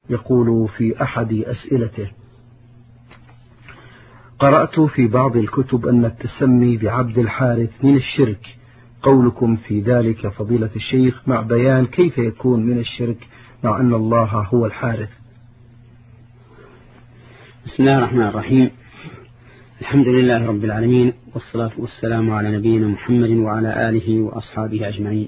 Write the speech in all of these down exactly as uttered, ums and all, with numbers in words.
يقول في أحد أسئلته: قرأت في بعض الكتب أن التسمي بعبد الحارث من الشرك، قولكم في ذلك فضيلة الشيخ مع بيان كيف يكون من الشرك مع أن الله هو الحارث؟ بسم الله الرحمن الرحيم. الحمد لله رب العالمين، والصلاة والسلام على نبينا محمد وعلى آله وأصحابه أجمعين.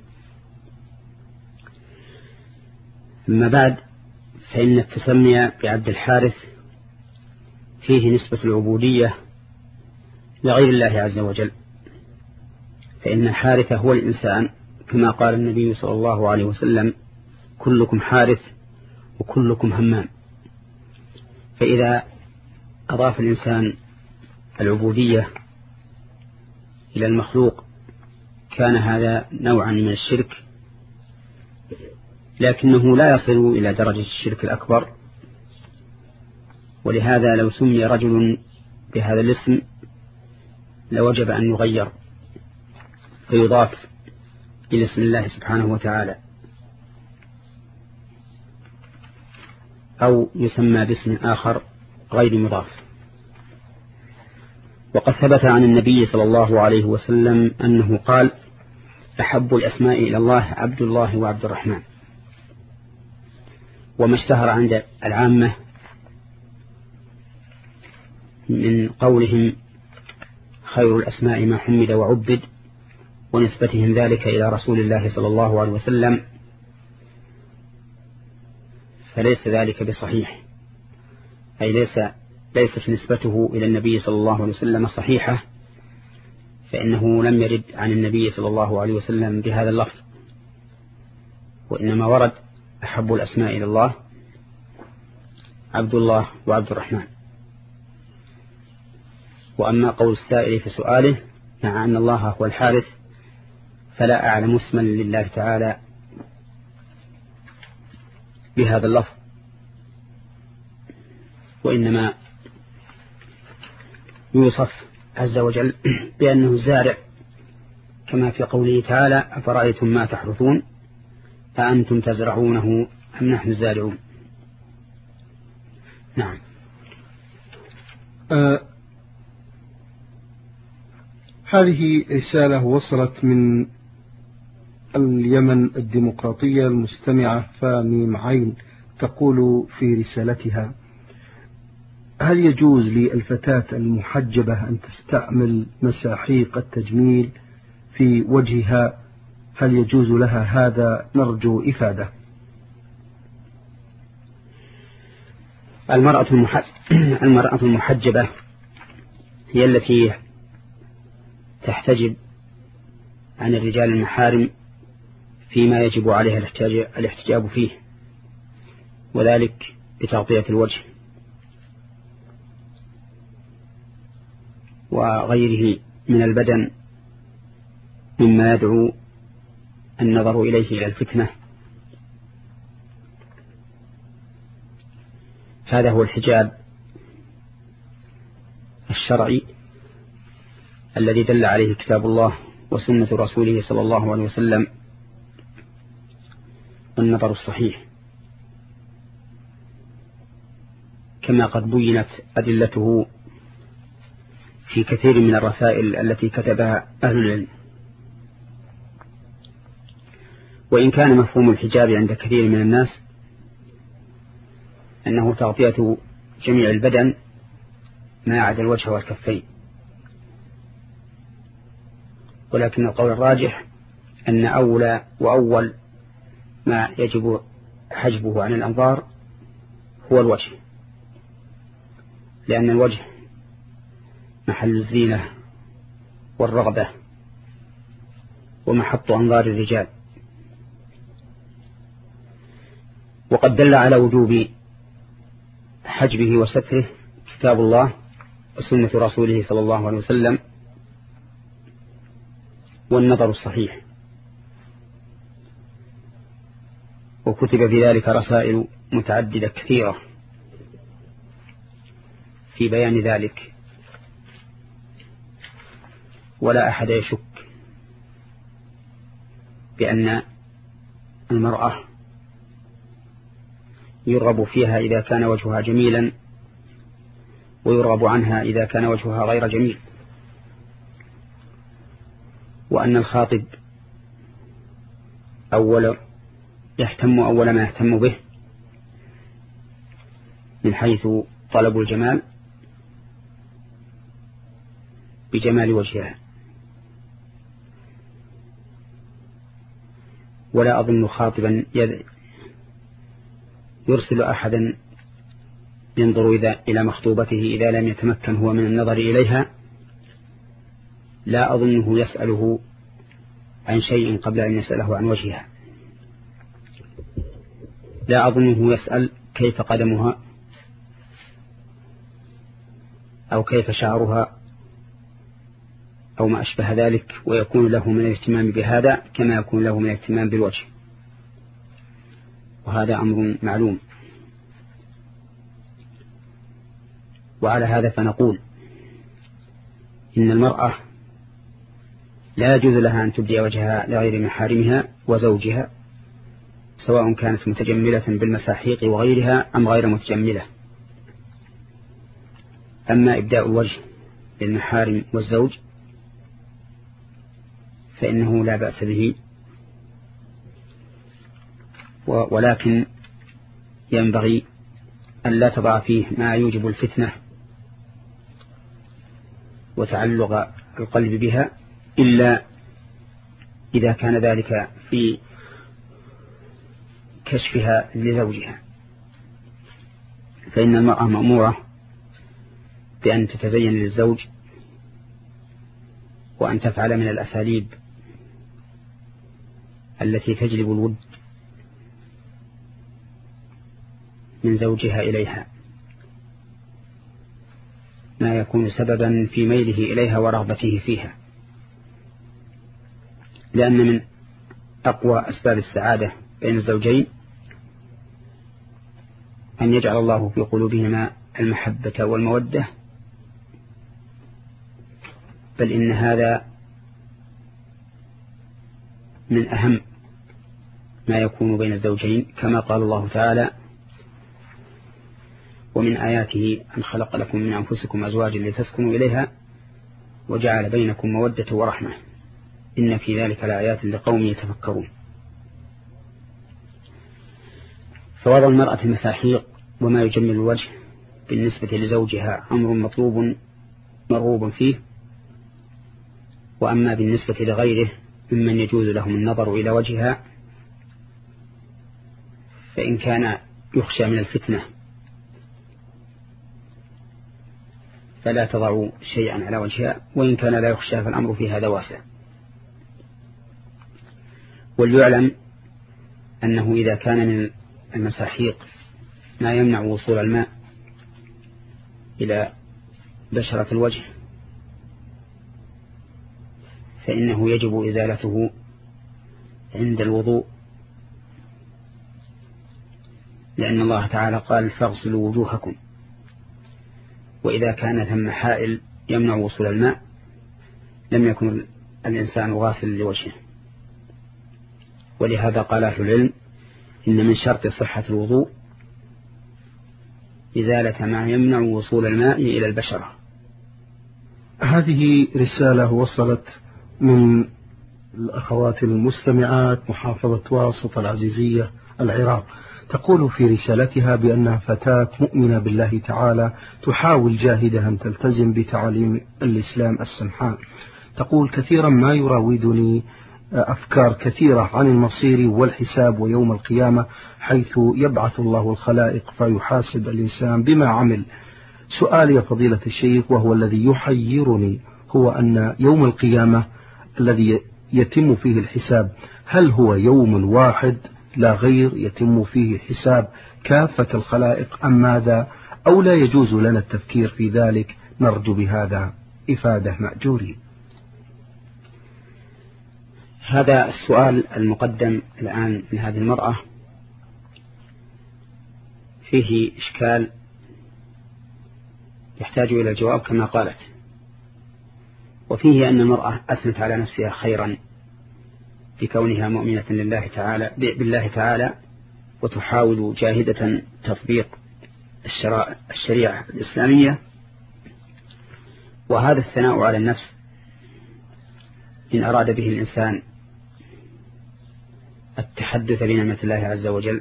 أما بعد، فإن التسمي بعبد الحارث فيه نسبة العبودية لغير الله عز وجل، فإن الحارث هو الإنسان، كما قال النبي صلى الله عليه وسلم: كلكم حارث وكلكم همام. فإذا أضاف الإنسان العبودية إلى المخلوق كان هذا نوعا من الشرك، لكنه لا يصل إلى درجة الشرك الأكبر. ولهذا لو سمي رجل بهذا الاسم لوجب أن يغير فيضاف إلى اسم الله سبحانه وتعالى، أو يسمى باسم آخر غير مضاف. وقد ثبت عن النبي صلى الله عليه وسلم أنه قال: أحب الأسماء إلى الله عبد الله وعبد الرحمن. وما اشتهر عند العامة من قولهم خير الأسماء ما حمد وعبد، ونسبتهم ذلك إلى رسول الله صلى الله عليه وسلم، فليس ذلك بصحيح، أي ليس ليست نسبته إلى النبي صلى الله عليه وسلم صحيحة، فإنه لم يرد عن النبي صلى الله عليه وسلم بهذا اللفظ، وإنما ورد أحب الأسماء إلى الله عبد الله وعبد الرحمن. وأما قول السائل في سؤاله مع أن الله هو الحارث، فلا أعلم اسما لله تعالى بهذا اللفظ، وإنما يوصف عز وجل بأنه الزارع، كما في قوله تعالى: أفرأيتم ما تحرثون أأنتم تزرعونه أم نحن الزارعون. نعم. آه هذه رسالة وصلت من اليمن الديمقراطية، المستمعة فاميم عين، تقول في رسالتها: هل يجوز للفتاة المحجبة أن تستعمل مساحيق التجميل في وجهها؟ هل يجوز لها هذا؟ نرجو إفادة. المرأة المحجبة هي التي تحتجب عن الرجال المحارم فيما يجب عليها الاحتجاب فيه، وذلك بتغطية الوجه وغيره من البدن مما يدعو النظر إليه إلى الفتنة. هذا هو الحجاب الشرعي الذي دل عليه كتاب الله وسنة رسوله صلى الله عليه وسلم، والنظر الصحيح كما قد بينت أدلته في كثير من الرسائل التي كتبها أهل العلم. وإن كان مفهوم الحجاب عند كثير من الناس أنه تغطية جميع البدن ما عدا الوجه والكفين، ولكن القول الراجح أن أولى وأول ما يجب حجبه عن الأنظار هو الوجه، لأن الوجه محل الزينة والرغبة ومحط أنظار الرجال. وقد دل على وجوب حجبه وستره كتاب الله وسنة رسوله صلى الله عليه وسلم والنظر الصحيح، وكتب في ذلك رسائل متعددة كثيرة في بيان ذلك، ولا أحد يشك بأن المرأة يرغب فيها إذا كان وجهها جميلا ويرغب عنها إذا كان وجهها غير جميل، وأن الخاطب أول يهتم أول ما يهتم به من حيث طلب الجمال بجمال وجهها. ولا أظن خاطبا يرسل أحدا ينظر إذا إلى مخطوبته إذا لم يتمكن هو من النظر إليها، لا أظنه يسأله عن شيء قبل أن يسأله عن وجهها. لا أظنه يسأل كيف قدمها أو كيف شعرها أو ما أشبه ذلك، ويكون له من الاهتمام بهذا كما يكون له من الاهتمام بالوجه، وهذا أمر معلوم. وعلى هذا فنقول إن المرأة لا يجوز لها أن تبدي وجهها لغير محارمها وزوجها، سواء كانت متجملة بالمساحيق وغيرها أم غير متجملة. أما إبداء الوجه للمحارم والزوج فإنه لا بأس به، ولكن ينبغي أن لا تضع فيه ما يوجب الفتنة وتعلق القلب بها، إلا إذا كان ذلك في كشفها لزوجها، فإن المرأة مأمورة بأن تتزين للزوج وأن تفعل من الأساليب التي تجلب الود من زوجها إليها ما يكون سببا في ميله إليها ورغبته فيها، لأن من أقوى أسباب السعادة بين الزوجين أن يجعل الله في قلوبهما المحبة والمودة، بل إن هذا من أهم ما يكون بين الزوجين، كما قال الله تعالى: ومن آياته أن خلق لكم من أنفسكم أزواجا لتسكنوا إليها وجعل بينكم مودة ورحمة إن في ذلك لآيات لقوم يتفكرون. فوضع المرأة المساحيق وما يجمل الوجه بالنسبة لزوجها أمر مطلوب مرغوب فيه، وأما بالنسبة لغيره ممن يجوز لهم النظر إلى وجهها فإن كان يخشى من الفتنة فلا تضع شيئا على وجهها، وإن كان لا يخشى فالأمر في هذا واسع. وليعلم أنه إذا كان من المساحيق ما يمنع وصول الماء إلى بشرة الوجه فإنه يجب إزالته عند الوضوء، لأن الله تعالى قال: فاغسلوا وجوهكم. وإذا كان ثم حائل يمنع وصول الماء لم يكن الإنسان غاسل لوجهه. ولهذا قال أهل العلم إن من شرط صحة الوضوء إزالة ما يمنع وصول الماء إلى البشرة. هذه رسالة وصلت من الأخوات المستمعات محافظة واسط العزيزية العراق، تقول في رسالتها بأنها فتاة مؤمنة بالله تعالى تحاول جاهدة أن تلتزم بتعاليم الإسلام السمحاء. تقول: كثيرا ما يراودني أفكار كثيرة عن المصير والحساب ويوم القيامة، حيث يبعث الله الخلائق فيحاسب الإنسان بما عمل. سؤالي يا فضيلة الشيخ وهو الذي يحيرني هو أن يوم القيامة الذي يتم فيه الحساب هل هو يوم واحد لا غير يتم فيه حساب كافة الخلائق أم ماذا، أو لا يجوز لنا التفكير في ذلك؟ نرجو بهذا إفادة مأجورين. هذا السؤال المقدم الآن من هذه المرأة فيه إشكال يحتاج إلى الجواب كما قالت، وفيه أن المرأة أثنت على نفسها خيرا بكونها مؤمنة لله تعالى بالله تعالى وتحاول جاهدة تطبيق الشريعة الإسلامية. وهذا الثناء على النفس إن أراد به الإنسان التحدث بنعمة الله عز وجل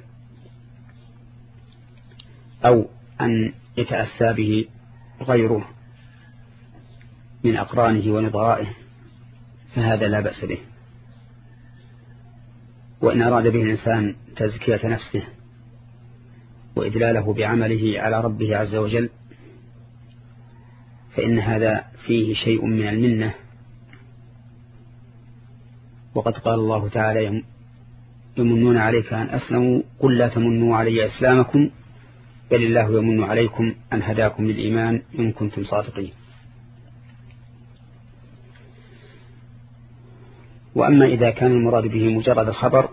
أو أن يتأسى به غيره من أقرانه ونظرائه فهذا لا بأس به. وإن أراد به الإنسان تزكية نفسه وإدلاله بعمله على ربه عز وجل فإن هذا فيه شيء من المنة. وقد قال الله تعالى يمنون عليك أن أسلموا قل لا تمنوا علي إسلامكم بل الله يمن عليكم أن هداكم للإيمان إن كنتم صادقين. وأما إذا كان المراد به مجرد الخبر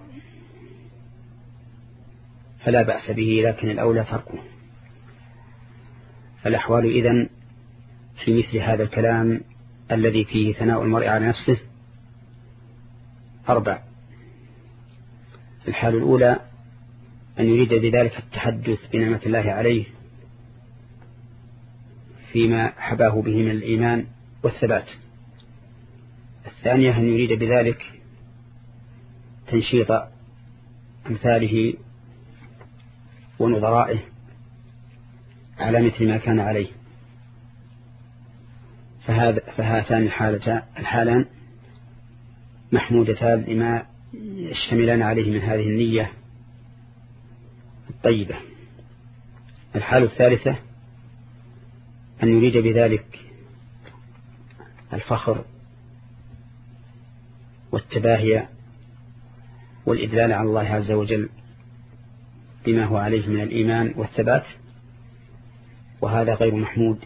فلا بأس به، لكن الأولى تركه. فالأحوال إذن في مثل هذا الكلام الذي فيه ثناء المرء على نفسه أربع. الحال الأولى أن يريد بذلك التحدث بنعمة الله عليه فيما حباه به من الإيمان والثبات. الثانية أن يريد بذلك تنشيط أمثاله ونظرائه على مثل ما كان عليه. فهذا فهاتان الحالان محمودتان لما يشتملان عليه من هذه النية الطيبة. الحالة الثالثة أن يريد بذلك الفخر والتباهي والإدلال على الله عز وجل بما هو عليه من الإيمان والثبات، وهذا غير محمود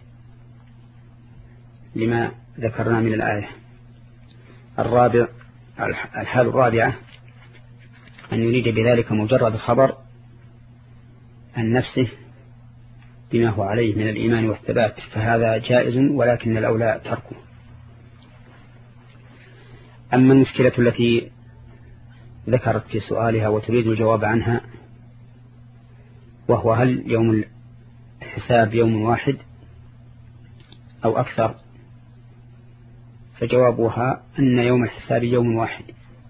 لما ذكرنا من الآية. الرابع الحال الرابعة أن يريد بذلك مجرد الخبر عن نفسه بما هو عليه من الإيمان والثبات، فهذا جائز ولكن الأولى تركه. أما المشكلة التي ذكرت في سؤالها وتريد الجواب عنها، وهو هل يوم الحساب يوم واحد أو أكثر، فجوابها أن يوم الحساب يوم واحد،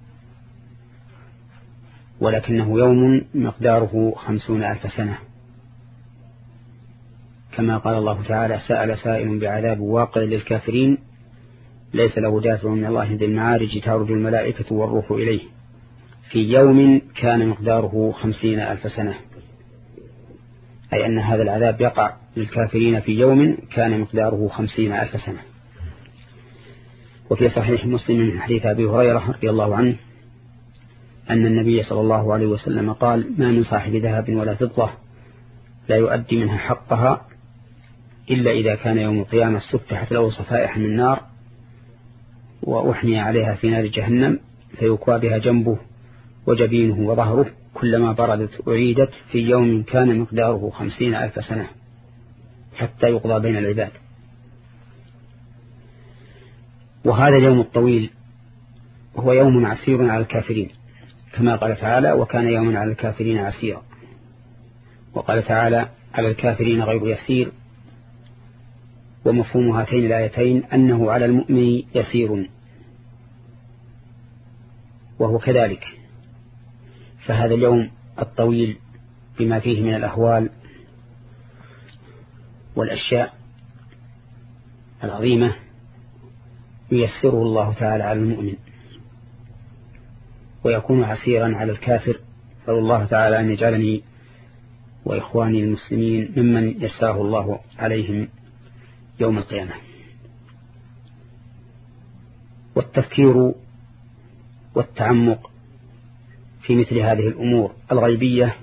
ولكنه يوم مقداره خمسون ألف سنة، كما قال الله تعالى سأل سائل بعذاب واقع للكافرين ليس له دافع من الله ذي المعارج تعرج الملائكة والروح إليه في يوم كان مقداره خمسين ألف سنة، أي أن هذا العذاب يقع للكافرين في يوم كان مقداره خمسين ألف سنة. وفي صحيح مسلم من حديث أبي هريرة رضي الله عنه أن النبي صلى الله عليه وسلم قال ما من صاحب ذهب ولا فضة لا يؤدي منها حقها إلا إذا كان يوم القيامة سفحت له صفائح من نار وأحمي عليها في نار جهنم فيكوى بها جنبه وجبينه وظهره كلما بردت أعيدت في يوم كان مقداره خمسين ألف سنة حتى يقضى بين العباد. وهذا اليوم الطويل هو يوم عسير على الكافرين، كما قال تعالى وكان يوما على الكافرين عسيرا، وقال تعالى على الكافرين غير يسير. ومفهوم هاتين الآيتين أنه على المؤمن يسير، وهو كذلك. فهذا اليوم الطويل بما فيه من الأهوال والأشياء العظيمة ييسره الله تعالى على المؤمن، ويكون عسيرا على الكافر. فالله الله تعالى أن يجعلني وإخواني المسلمين ممن يسره الله عليهم يوم القيامة. والتفكير والتعمق في مثل هذه الأمور الغيبية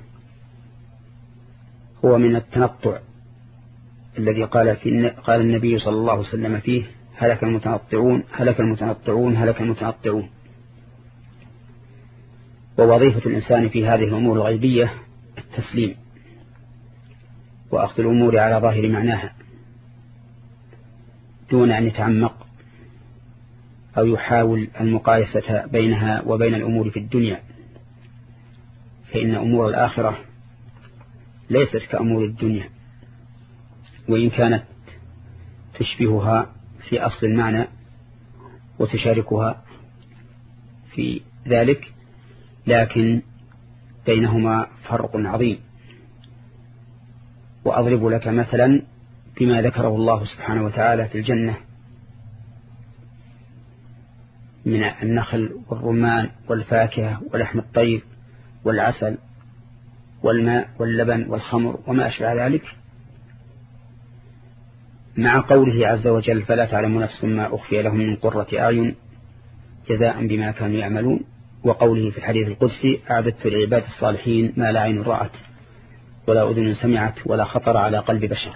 هو من التنطع الذي قال, في قال النبي صلى الله عليه وسلم فيه هلك المتنطعون هلك المتنطعون هلك المتنطعون. ووظيفة الإنسان في هذه الأمور الغيبية التسليم وأخذ الأمور على ظاهر معناها دون أن يتعمق أو يحاول المقايسة بينها وبين الأمور في الدنيا، فإن أمور الآخرة ليست كأمور الدنيا، وإن كانت تشبهها في أصل المعنى وتشاركها في ذلك، لكن بينهما فرق عظيم. وأضرب لك مثلا بما ذكره الله سبحانه وتعالى في الجنة من النخل والرمان والفاكهة ولحم الطير والعسل والماء واللبن والخمر وما أشبه ذلك، مع قوله عز وجل فلا تعلم نفس ما أخفي لهم من قرة أعين جزاء بما كانوا يعملون، وقوله في الحديث القدسي أعددت لعباد الصالحين ما لا عين رأت ولا أذن سمعت ولا خطر على قلب بشر.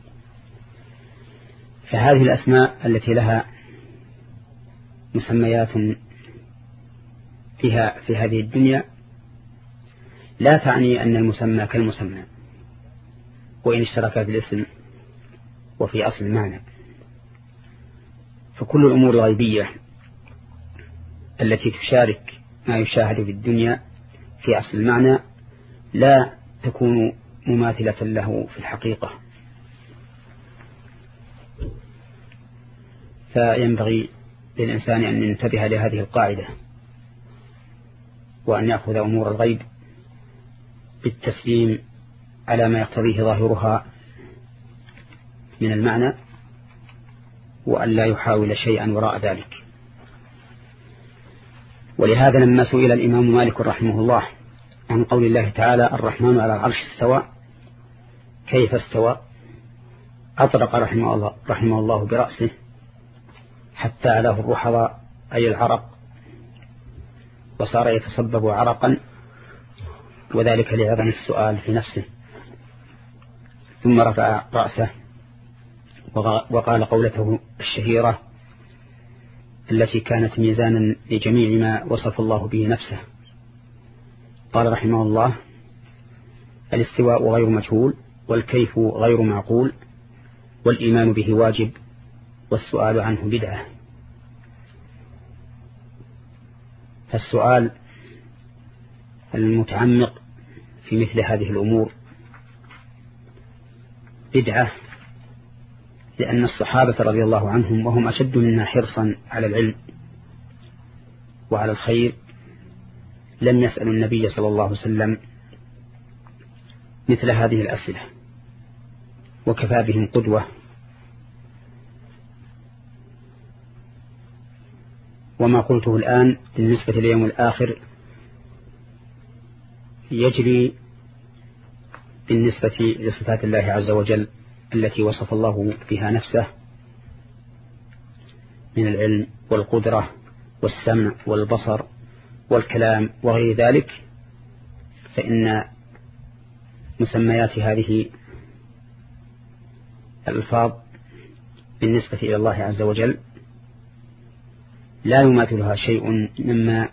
فهذه الأسماء التي لها مسميات فيها في هذه الدنيا لا تعني أن المسمى كالمسمى، وإن اشترك في الاسم وفي أصل المعنى. فكل الأمور الغيبية التي تشارك ما يشاهد في الدنيا في أصل المعنى لا تكون مماثلة له في الحقيقة. فينبغي للإنسان أن ينتبه لهذه القاعدة، وأن يأخذ أمور الغيب بالتسليم على ما يقتضيه ظاهرها من المعنى، وأن لا يحاول شيئا وراء ذلك. ولهذا لما سئل الإمام مالك رحمه الله عن قول الله تعالى الرحمن على العرش استوى كيف استوى، أطرق رحمه الله, رحمه الله برأسه حتى علاه الرحضاء أي العرق، وصار يتصبب عرقا، وذلك لعظم السؤال في نفسه. ثم رفع رأسه وقال قولته الشهيرة التي كانت ميزانا لجميع ما وصف الله به نفسه. قال رحمه الله الاستواء غير مجهول، والكيف غير معقول، والإيمان به واجب، والسؤال عنه بدعة. فالسؤال المتعمق في مثل هذه الأمور بدعة، لأن الصحابة رضي الله عنهم وهم أشد منا حرصا على العلم وعلى الخير لم يسألوا النبي صلى الله عليه وسلم مثل هذه الأسئلة، وكفى بهم قدوة. وما قلته الآن بالنسبة لليوم الآخر يجري بالنسبة لصفات الله عز وجل التي وصف الله بها نفسه من العلم والقدرة والسمع والبصر والكلام وغير ذلك، فإن مسميات هذه الألفاظ بالنسبة إلى الله عز وجل لا يماثلها شيء مما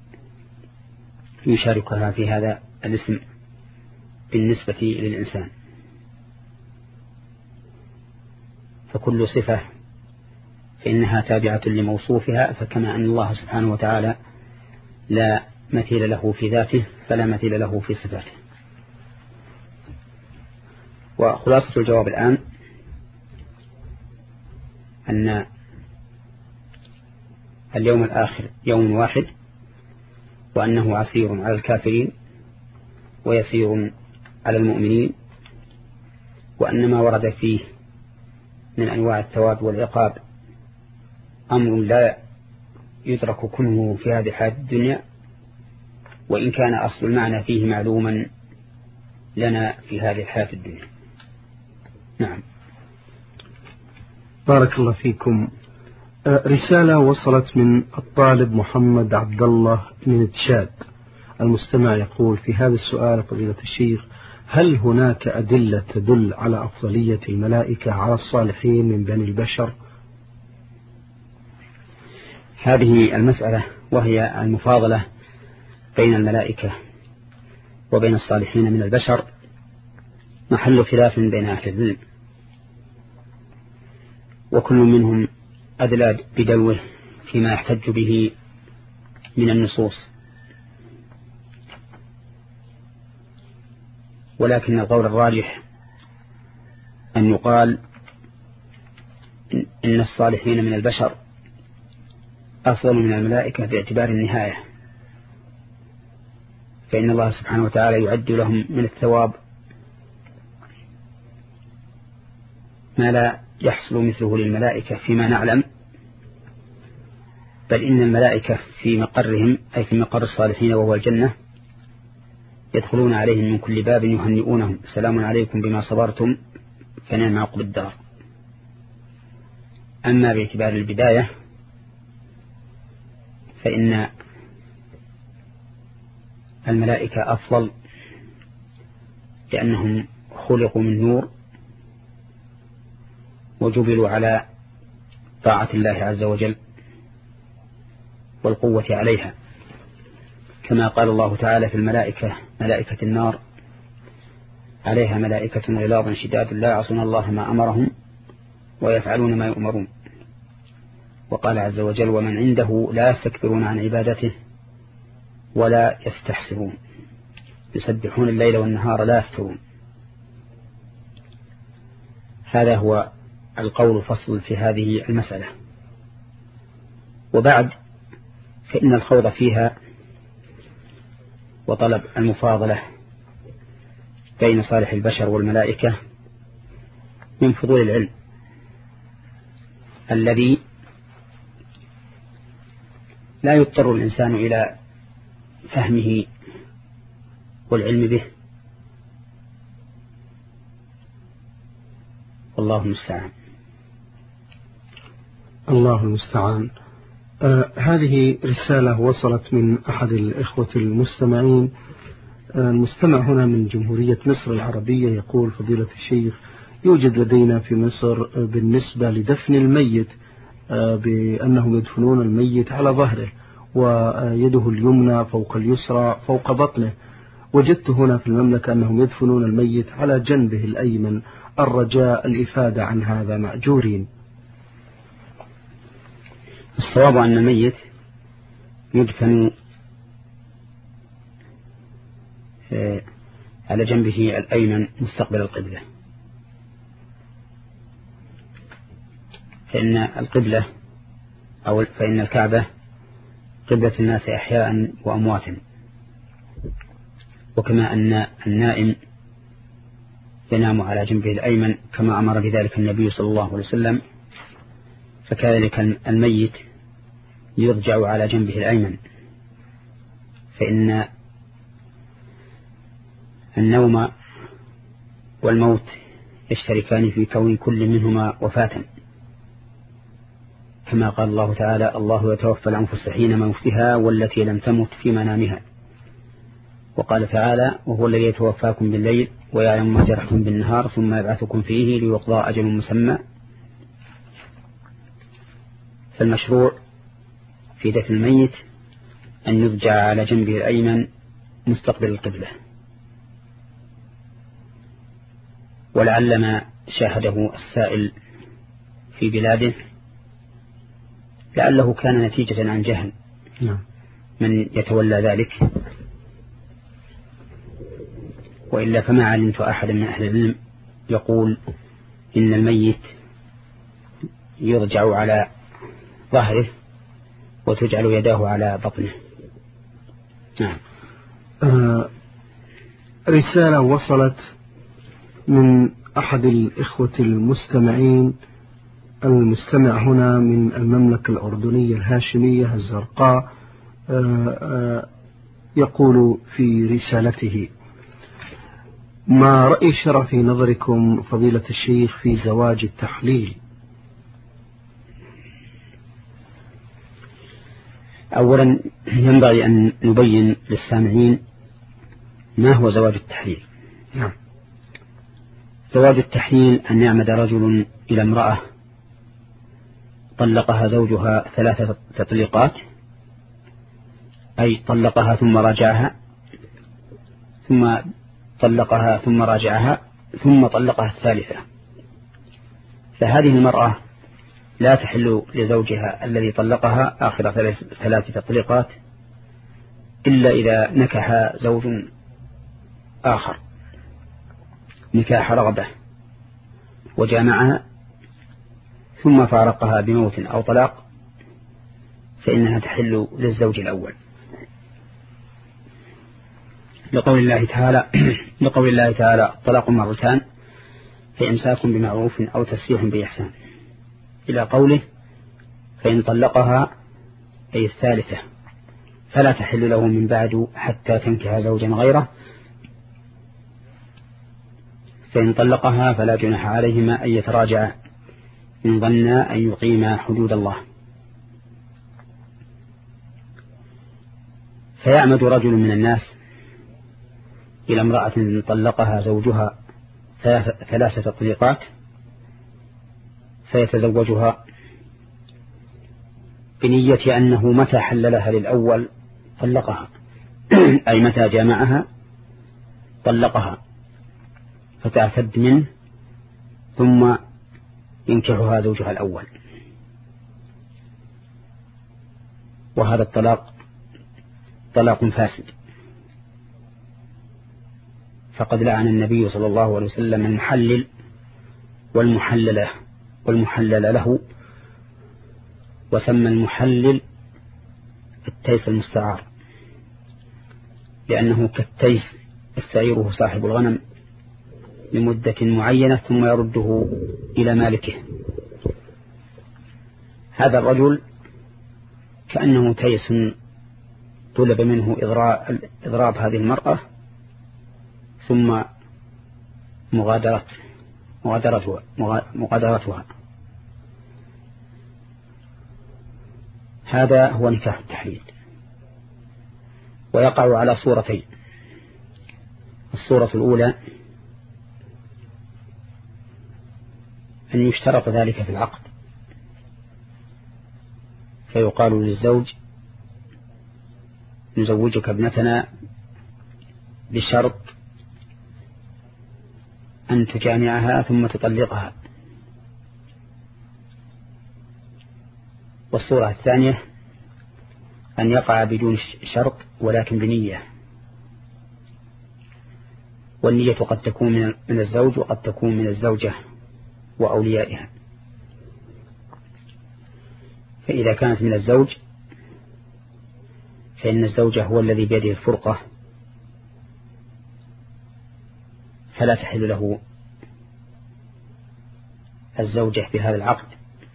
يشاركها في هذا الاسم بالنسبة للإنسان. فكل صفة فإنها تابعة لموصوفها، فكما أن الله سبحانه وتعالى لا مثيل له في ذاته فلا مثيل له في صفاته. وخلاصة الجواب الآن أن اليوم الآخر يوم واحد، وأنه عسير على الكافرين ويسير على المؤمنين، وأن ما ورد فيه من أنواع الثواب والعقاب أمر لا يدرك كله في هذه الحياة الدنيا، وإن كان أصل المعنى فيه معلوما لنا في هذه الحياة الدنيا. نعم. بارك الله فيكم. رسالة وصلت من الطالب محمد عبد الله من تشاد. المستمع يقول في هذا السؤال فضيلة الشيخ: هل هناك أدلة تدل على أفضلية الملائكة على الصالحين من بني البشر؟ هذه المسألة وهي المفاضلة بين الملائكة وبين الصالحين من البشر محل خلاف بين أهل العلم، وكل منهم أدلى بدلوه فيما يحتج به من النصوص. ولكن القول الراجح أن يقال إن الصالحين من البشر أفضل من الملائكة باعتبار النهاية، فإن الله سبحانه وتعالى يعد لهم من الثواب ما لا يحصل مثله للملائكة فيما نعلم، بل إن الملائكة في مقرهم أي في مقر الصالحين وهو الجنة يدخلون عليهم من كل باب يهنئونهم سلام عليكم بما صبرتم فنعم عقب الدار. أما باعتبار البداية فإن الملائكة أفضل لأنهم خلقوا من نور وجبلوا على طاعة الله عز وجل والقوة عليها، كما قال الله تعالى في الملائكة ملائكة النار عليها ملائكة غلاظ شداد لا يعصون الله ما أمرهم ويفعلون ما يؤمرون. وقال عز وجل ومن عنده لا يستكبرون عن عبادته ولا يستحسرون يسبحون الليل والنهار لا يفترون. هذا هو القول فصل في هذه المسألة. وبعد فإن الخوض فيها وطلب المفاضلة بين صالح البشر والملائكة من فضول العلم الذي لا يضطر الإنسان إلى فهمه والعلم به، والله المستعان. الله المستعان. آه هذه رسالة وصلت من أحد الإخوة المستمعين. آه المستمع هنا من جمهورية مصر العربية يقول فضيلة الشيخ يوجد لدينا في مصر آه بالنسبة لدفن الميت آه بأنهم يدفنون الميت على ظهره ويده اليمنى فوق اليسرى فوق بطنه. وجدت هنا في المملكة أنهم يدفنون الميت على جنبه الأيمن. الرجاء الإفادة عن هذا مأجورين. الصواب أن الميت يدفن على جنبه الأيمن مستقبل القبلة، فإن القبلة أو فإن الكعبة قبلة الناس أحياء وأمواتا، وكما أن النائم ينام على جنبه الأيمن كما أمر بذلك النبي صلى الله عليه وسلم، فكذلك الميت يضجع على جنبه الأيمن، فإن النوم والموت يشتركان في كون كل منهما وفاة، كما قال الله تعالى الله يتوفى الأنفس حين موتها والتي لم تمت في منامها. وقال تعالى وهو الذي يتوفاكم بالليل ويعلم ما جرحتم بالنهار ثم يبعثكم فيه ليقضى أجل مسمى. فالمشروع في دفن الميت أن يضجع على جنبه الأيمن مستقبل القبلة. ولعل ما شاهده السائل في بلاده لعله كان نتيجة عن جهل من يتولى ذلك، وإلا فما علمت أحد من أهل العلم يقول إن الميت يرجع على ظهره وتجعل يداه على بطنه. نعم. آه رسالة وصلت من أحد الإخوة المستمعين. المستمع هنا من المملكة الأردنية الهاشمية الزرقاء. آه آه يقول في رسالته ما رأي الشرع في نظركم فضيلة الشيخ في زواج التحليل؟ أولا ينبغي أن نبين للسامعين ما هو زواج التحليل. نعم. زواج التحليل أن يعمد رجل إلى امرأة طلقها زوجها ثلاثة تطليقات، أي طلقها ثم راجعها ثم طلقها ثم راجعها ثم طلقها الثالثة، فهذه المرأة لا تحل لزوجها الذي طلقها آخر ثلاث تطليقات إلا إذا نكح زوج آخر. نكاح رغبة وجامعها ثم فارقها بموت أو طلاق فإنها تحل للزوج الأول، لقول الله تعالى لقول الله تعالى الطلاق مرتان فإمساك بمعروف أو تسريح بإحسان، إلى قوله فإن طلقها أي الثالثة فلا تحل له من بعد حتى تنكح زوجا غيره، فإن طلقها فلا جناح عليهما أن يتراجعا إن ظنا أن يقيما حدود الله. فيعمد رجل من الناس إلى امرأة طلقها زوجها ثلاثة تطليقات فيتزوجها بنية أنه متى حل لها للأول طلقها أي متى جامعها طلقها فتعتد منه ثم ينكحها زوجها الأول. وهذا الطلاق طلاق فاسد، فقد لعن النبي صلى الله عليه وسلم المحلل والمحلل والمحلل له، وسمى المحلل التيس المستعار لأنه كالتيس يستعيره صاحب الغنم لمدة معينة ثم يرده إلى مالكه. هذا الرجل كأنه تيس طلب منه إضراب هذه المرأة ثم مغادرة مغادرتها, مغادرتها. هذا هو نكاح التحليل، ويقع على صورتين. الصورة الأولى أن يشترط ذلك في العقد، فيقال للزوج نزوجك ابنتنا بشرط أن تجامعها ثم تطلقها. والصورة الثانية أن يقع بدون شرط ولكن بنية، والنية قد تكون من الزوج وقد تكون من الزوجة وأوليائها. فإذا كانت من الزوج فإن الزوج هو الذي بيده الفرقة فلا تحل له الزوجة بهذا العقد،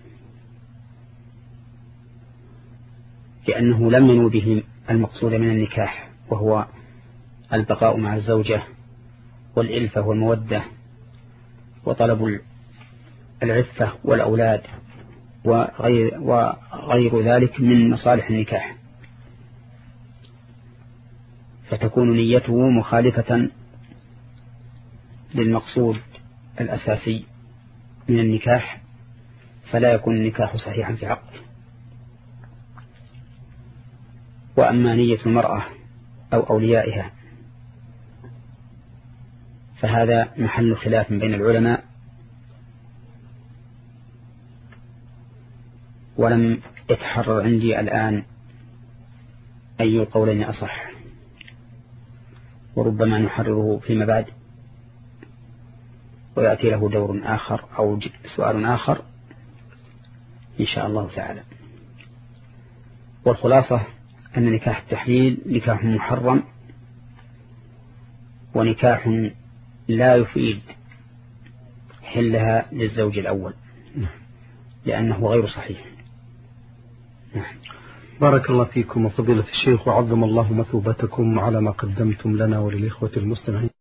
لأنه لم ينو به المقصود من النكاح وهو البقاء مع الزوجة والإلفة والمودة وطلب العفة والأولاد وغير, وغير ذلك من مصالح النكاح، فتكون نيته مخالفة للمقصود الأساسي من النكاح، فلا يكون النكاح صحيحا في حقه. وأما نية المرأة أو أوليائها فهذا محل خلاف بين العلماء، ولم يتحرر عندي الآن أي القولين أصح، وربما نحرره فيما بعد ويأتي له دور آخر أو سؤال آخر إن شاء الله تعالى. والخلاصة أن نكاح التحليل نكاح محرم ونكاح لا يفيد حلها للزوج الأول لأنه غير صحيح. بارك الله فيكم وفضيلة الشيخ، وعظم الله مثوبتكم على ما قدمتم لنا وللإخوة المستمعين.